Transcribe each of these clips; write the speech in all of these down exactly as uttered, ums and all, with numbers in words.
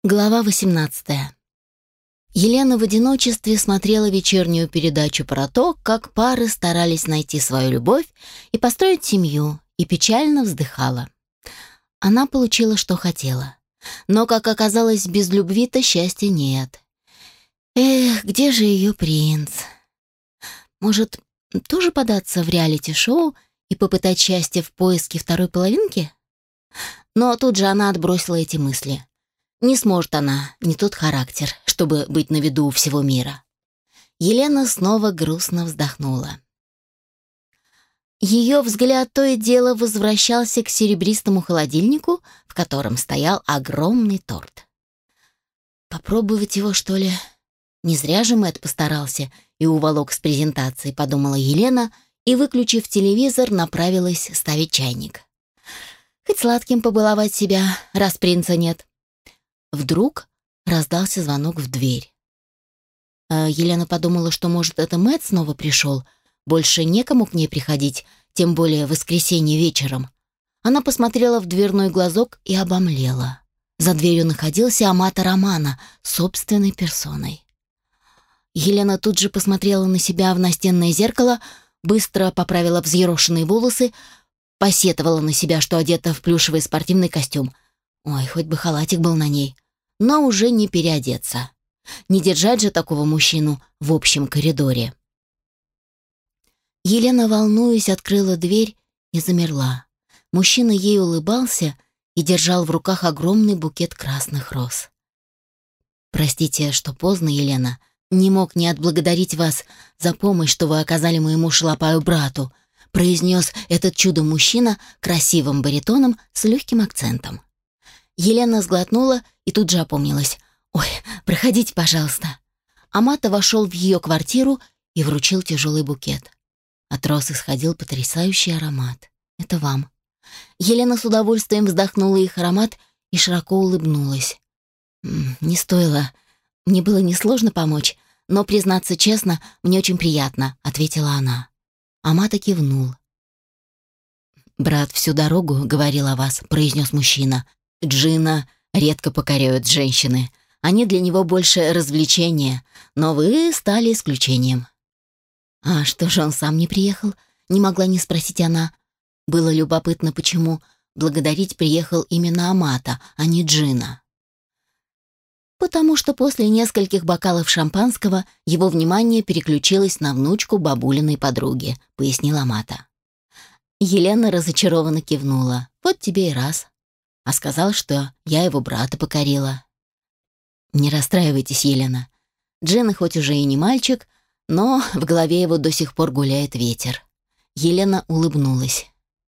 Глава восемнадцатая. Елена в одиночестве смотрела вечернюю передачу про то, как пары старались найти свою любовь и построить семью, и печально вздыхала. Она получила, что хотела. Но, как оказалось, без любви-то счастья нет. Эх, где же ее принц? Может, тоже податься в реалити-шоу и попытать счастье в поиске второй половинки? Но тут же она отбросила эти мысли. Не сможет она, не тот характер, чтобы быть на виду у всего мира. Елена снова грустно вздохнула. Ее взгляд то и дело возвращался к серебристому холодильнику, в котором стоял огромный торт. «Попробовать его, что ли? Не зря же Мэтт постарался и уволок с презентации», — подумала Елена и, выключив телевизор, направилась ставить чайник. «Хоть сладким побаловать себя, раз принца нет». Вдруг раздался звонок в дверь. А Елена подумала, что, может, это Мэтт снова пришел. Больше некому к ней приходить, тем более в воскресенье вечером. Она посмотрела в дверной глазок и обомлела. За дверью находился Амато Романо собственной персоной. Елена тут же посмотрела на себя в настенное зеркало, быстро поправила взъерошенные волосы, посетовала на себя, что одета в плюшевый спортивный костюм. Ой, хоть бы халатик был на ней. Но уже не переодеться. Не держать же такого мужчину в общем коридоре. Елена, волнуясь, открыла дверь и замерла. Мужчина ей улыбался и держал в руках огромный букет красных роз. «Простите, что поздно, Елена. Не мог не отблагодарить вас за помощь, что вы оказали моему шалопаю брату», произнес этот чудо-мужчина красивым баритоном с легким акцентом. Елена сглотнула и тут же опомнилась. «Ой, проходите, пожалуйста». Амато вошел в ее квартиру и вручил тяжелый букет. От роз исходил потрясающий аромат. «Это вам». Елена с удовольствием вздохнула их аромат и широко улыбнулась. «Не стоило. Мне было несложно помочь, но, признаться честно, мне очень приятно», — ответила она. Амато кивнул. «Брат всю дорогу говорил о вас», — произнес мужчина. «Джина редко покоряют женщины. Они для него больше развлечения, но вы стали исключением». «А что же он сам не приехал?» — не могла не спросить она. Было любопытно, почему благодарить приехал именно Амато, а не Джина. Потому что после нескольких бокалов шампанского его внимание переключилось на внучку бабулиной подруги, пояснил Амато. Елена разочарованно кивнула. «Вот тебе и раз». А сказал, что я его брата покорила. Не расстраивайтесь, Елена. Джина хоть уже и не мальчик, но в голове его до сих пор гуляет ветер. Елена улыбнулась.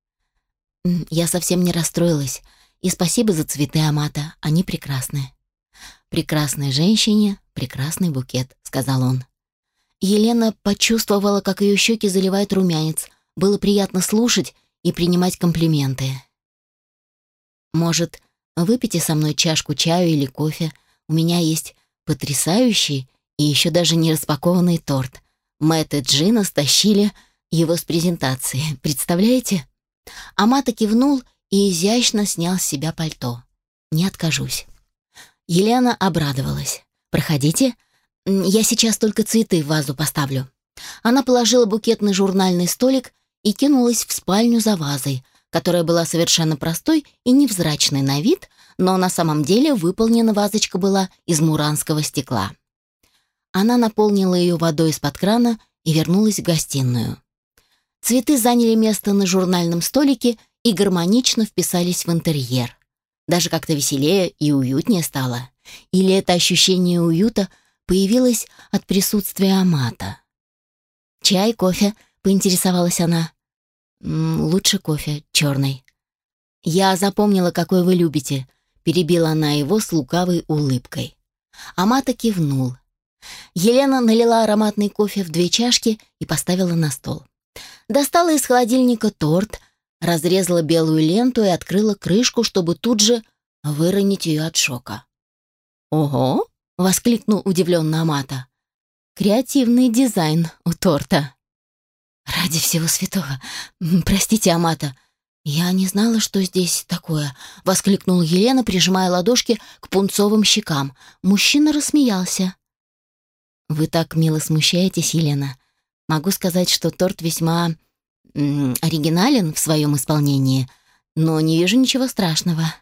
Я совсем не расстроилась. И спасибо за цветы, Амато, они прекрасны. Прекрасной женщине прекрасный букет, сказал он. Елена почувствовала, как ее щеки заливает румянец. Было приятно слушать и принимать комплименты. «Может, выпейте со мной чашку чаю или кофе? У меня есть потрясающий и еще даже не распакованный торт. Мэтт и Джина стащили его с презентации. Представляете?» Амато кивнул и изящно снял с себя пальто. «Не откажусь». Елена обрадовалась. «Проходите. Я сейчас только цветы в вазу поставлю». Она положила букет на журнальный столик и кинулась в спальню за вазой, которая была совершенно простой и невзрачной на вид, но на самом деле выполнена вазочка была из муранского стекла. Она наполнила ее водой из-под крана и вернулась в гостиную. Цветы заняли место на журнальном столике и гармонично вписались в интерьер. Даже как-то веселее и уютнее стало. Или это ощущение уюта появилось от присутствия Амато? «Чай, кофе?» — поинтересовалась она. «Лучше кофе, черный». «Я запомнила, какой вы любите», — перебила она его с лукавой улыбкой. Амато кивнул. Елена налила ароматный кофе в две чашки и поставила на стол. Достала из холодильника торт, разрезала белую ленту и открыла крышку, чтобы тут же выронить ее от шока. «Ого!» — воскликнул удивленно Амато. «Креативный дизайн у торта». «Ради всего святого! Простите, Амато, «Я не знала, что здесь такое», — воскликнула Елена, прижимая ладошки к пунцовым щекам. Мужчина рассмеялся. «Вы так мило смущаетесь, Елена. Могу сказать, что торт весьма м, оригинален в своем исполнении, но не вижу ничего страшного».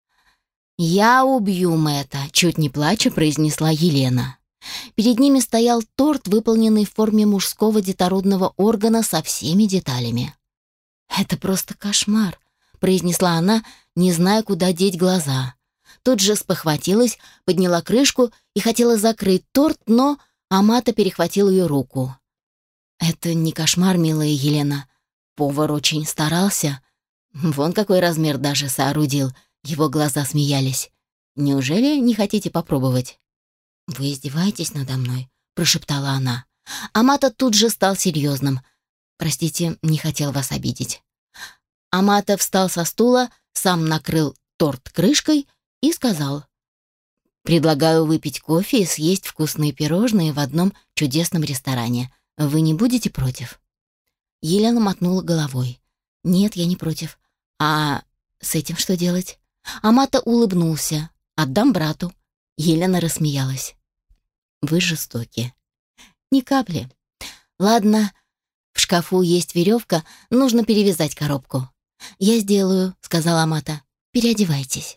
«Я убью Мэтта», — чуть не плача произнесла Елена. Перед ними стоял торт, выполненный в форме мужского детородного органа со всеми деталями. «Это просто кошмар», — произнесла она, не зная, куда деть глаза. Тут же спохватилась, подняла крышку и хотела закрыть торт, но Амата перехватил ее руку. «Это не кошмар, милая Елена. Повар очень старался. Вон какой размер даже соорудил». Его глаза смеялись. «Неужели не хотите попробовать?» «Вы издеваетесь надо мной?» — прошептала она. Амата тут же стал серьезным. «Простите, не хотел вас обидеть». Амата встал со стула, сам накрыл торт крышкой и сказал: «Предлагаю выпить кофе и съесть вкусные пирожные в одном чудесном ресторане. Вы не будете против?» Елена мотнула головой. «Нет, я не против. А с этим что делать?» Амата улыбнулся. «Отдам брату». Елена рассмеялась. «Вы жестоки». «Ни капли. Ладно, в шкафу есть веревка, нужно перевязать коробку». «Я сделаю», — сказала Амата. «Переодевайтесь».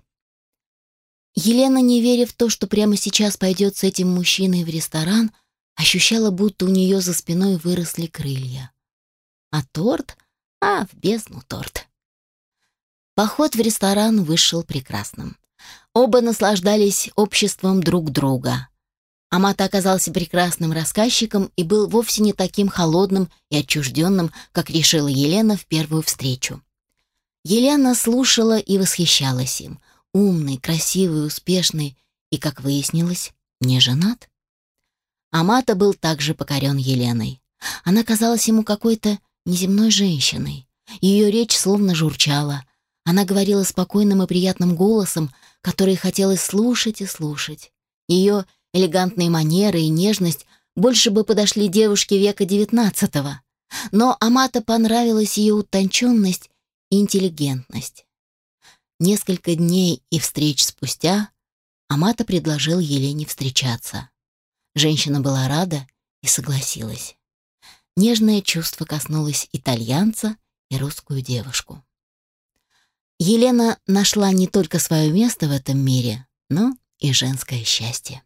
Елена, не веря в то, что прямо сейчас пойдет с этим мужчиной в ресторан, ощущала, будто у нее за спиной выросли крылья. А торт? А, в бездну торт. Поход в ресторан вышел прекрасным. Оба наслаждались обществом друг друга. Амата оказался прекрасным рассказчиком и был вовсе не таким холодным и отчужденным, как решила Елена в первую встречу. Елена слушала и восхищалась им. Умный, красивый, успешный и, как выяснилось, не женат. Амата был также покорен Еленой. Она казалась ему какой-то неземной женщиной. Ее речь словно журчала. Она говорила спокойным и приятным голосом, который хотелось слушать и слушать. Ее элегантные манеры и нежность больше бы подошли девушке века девятнадцатого. Но Амата понравилась ее утонченность и интеллигентность. Несколько дней и встреч спустя Амата предложил Елене встречаться. Женщина была рада и согласилась. Нежное чувство коснулось итальянца и русскую девушку. Елена нашла не только свое место в этом мире, но и женское счастье.